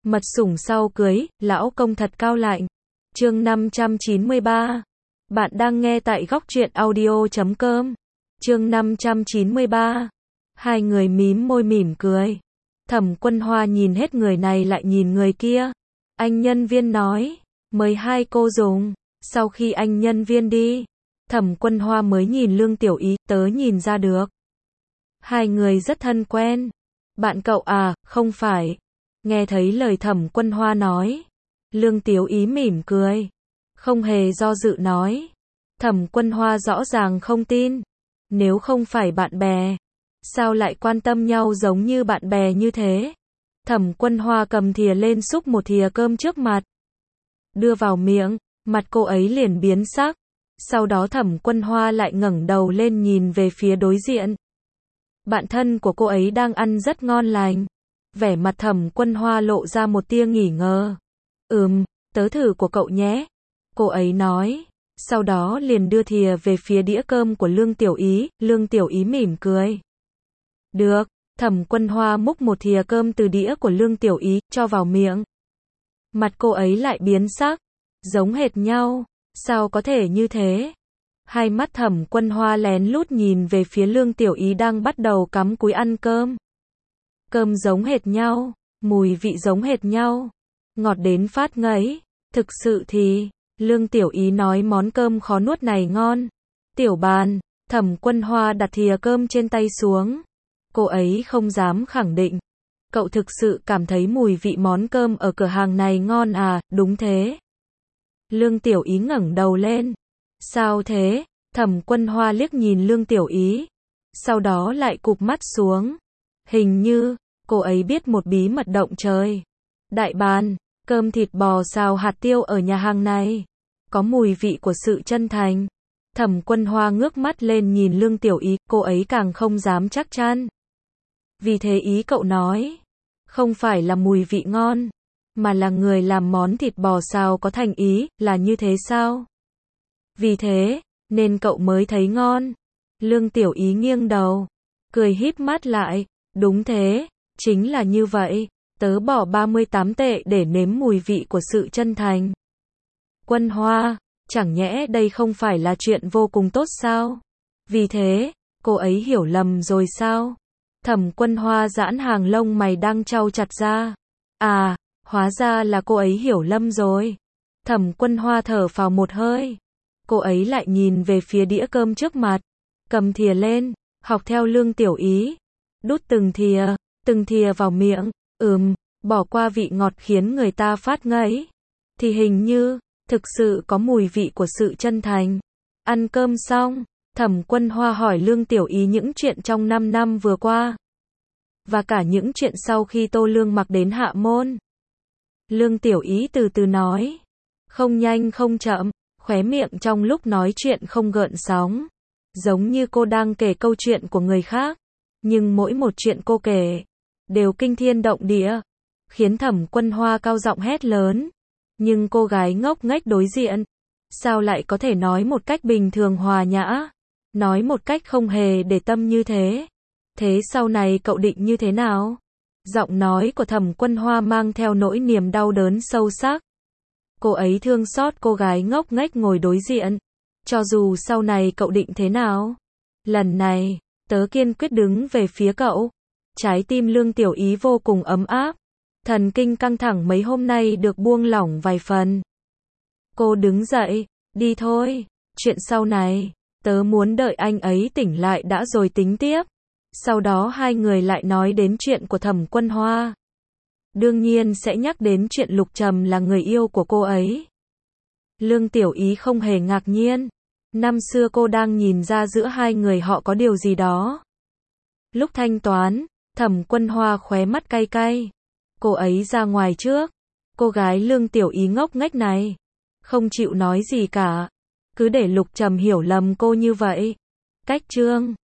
Mật sủng sau cưới, lão công thật cao lạnh. Chương 593. Bạn đang nghe tại góc truyện audio.com. Chương 593. Hai người mím môi mỉm cười. Thẩm Quân Hoa nhìn hết người này lại nhìn người kia. Anh nhân viên nói, mời hai cô dùng. Sau khi anh nhân viên đi, Thẩm Quân Hoa mới nhìn Lương Tiểu Ý, tớ nhìn ra được. Hai người rất thân quen. Bạn cậu à, không phải. Nghe thấy lời Thẩm Quân Hoa nói, Lương Tiểu Ý mỉm cười, không hề do dự nói. Thẩm Quân Hoa rõ ràng không tin. Nếu không phải bạn bè, sao lại quan tâm nhau giống như bạn bè như thế? Thẩm Quân Hoa cầm thìa lên xúc một thìa cơm trước mặt. Đưa vào miệng, mặt cô ấy liền biến sắc. Sau đó Thẩm Quân Hoa lại ngẩng đầu lên nhìn về phía đối diện. Bạn thân của cô ấy đang ăn rất ngon lành. Vẻ mặt Thẩm Quân Hoa lộ ra một tia nghỉ ngờ. Tớ thử của cậu nhé. Cô ấy nói. Sau đó liền đưa thìa về phía đĩa cơm của Lương Tiểu Ý. Lương Tiểu Ý mỉm cười. Được. Thẩm Quân Hoa múc một thìa cơm từ đĩa của Lương Tiểu Ý, cho vào miệng. Mặt cô ấy lại biến sắc. Giống hệt nhau. Sao có thể như thế? Hai mắt Thẩm Quân Hoa lén lút nhìn về phía Lương Tiểu Ý đang bắt đầu cắm cúi ăn cơm. Cơm giống hệt nhau, mùi vị giống hệt nhau, ngọt đến phát ngấy. Thực sự thì, Lương Tiểu Ý nói món cơm khó nuốt này ngon. Tiểu Bàn, Thẩm Quân Hoa đặt thìa cơm trên tay xuống. Cô ấy không dám khẳng định. Cậu thực sự cảm thấy mùi vị món cơm ở cửa hàng này ngon à? Đúng thế. Lương Tiểu Ý ngẩng đầu lên. Sao thế? Thẩm Quân Hoa liếc nhìn Lương Tiểu Ý. Sau đó lại cụp mắt xuống. Hình như, cô ấy biết một bí mật động trời. Đại Bàn, cơm thịt bò xào hạt tiêu ở nhà hàng này có mùi vị của sự chân thành. Thẩm Quân Hoa ngước mắt lên nhìn Lương Tiểu Ý, cô ấy càng không dám chắc chắn. Vì thế ý cậu nói, không phải là mùi vị ngon, mà là người làm món thịt bò xào có thành ý, là như thế sao? Vì thế, nên cậu mới thấy ngon. Lương Tiểu Ý nghiêng đầu, cười híp mắt lại. Đúng thế, chính là như vậy. Tớ bỏ 38 tệ để nếm mùi vị của sự chân thành. Quân Hoa, chẳng nhẽ đây không phải là chuyện vô cùng tốt sao? Vì thế, cô ấy hiểu lầm rồi sao? Thẩm Quân Hoa giãn hàng lông mày đang trao chặt ra. À, hóa ra là cô ấy hiểu lầm rồi. Thẩm Quân Hoa thở phào một hơi. Cô ấy lại nhìn về phía đĩa cơm trước mặt, cầm thìa lên, học theo Lương Tiểu Ý, đút từng thìa vào miệng. Bỏ qua vị ngọt khiến người ta phát ngấy, thì hình như thực sự có mùi vị của sự chân thành. Ăn cơm xong, Thẩm Quân Hoa hỏi Lương Tiểu Ý những chuyện trong 5 năm vừa qua, và cả những chuyện sau khi Tô Lương mặc đến Hạ Môn. Lương Tiểu Ý từ từ nói, không nhanh không chậm, khóe miệng trong lúc nói chuyện không gợn sóng, giống như cô đang kể câu chuyện của người khác, nhưng mỗi một chuyện cô kể đều kinh thiên động địa, khiến Thẩm Quân Hoa cao giọng hét lớn. Nhưng cô gái ngốc nghếch đối diện, sao lại có thể nói một cách bình thường hòa nhã, nói một cách không hề để tâm như thế? Thế sau này cậu định như thế nào? Giọng nói của Thẩm Quân Hoa mang theo nỗi niềm đau đớn sâu sắc. Cô ấy thương xót cô gái ngốc nghếch ngồi đối diện. Cho dù sau này cậu định thế nào, lần này, tớ kiên quyết đứng về phía cậu. Trái tim Lương Tiểu Ý vô cùng ấm áp. Thần kinh căng thẳng mấy hôm nay được buông lỏng vài phần. Cô đứng dậy, đi thôi. Chuyện sau này, tớ muốn đợi anh ấy tỉnh lại đã rồi tính tiếp. Sau đó hai người lại nói đến chuyện của Thẩm Quân Hoa. Đương nhiên sẽ nhắc đến chuyện Lục Trầm là người yêu của cô ấy. Lương Tiểu Ý không hề ngạc nhiên. Năm xưa cô đang nhìn ra giữa hai người họ có điều gì đó. Lúc thanh toán, Thẩm Quân Hoa khóe mắt cay cay. Cô ấy ra ngoài trước. Cô gái Lương Tiểu Ý ngốc nghếch này không chịu nói gì cả, cứ để Lục Trầm hiểu lầm cô như vậy. Cách chương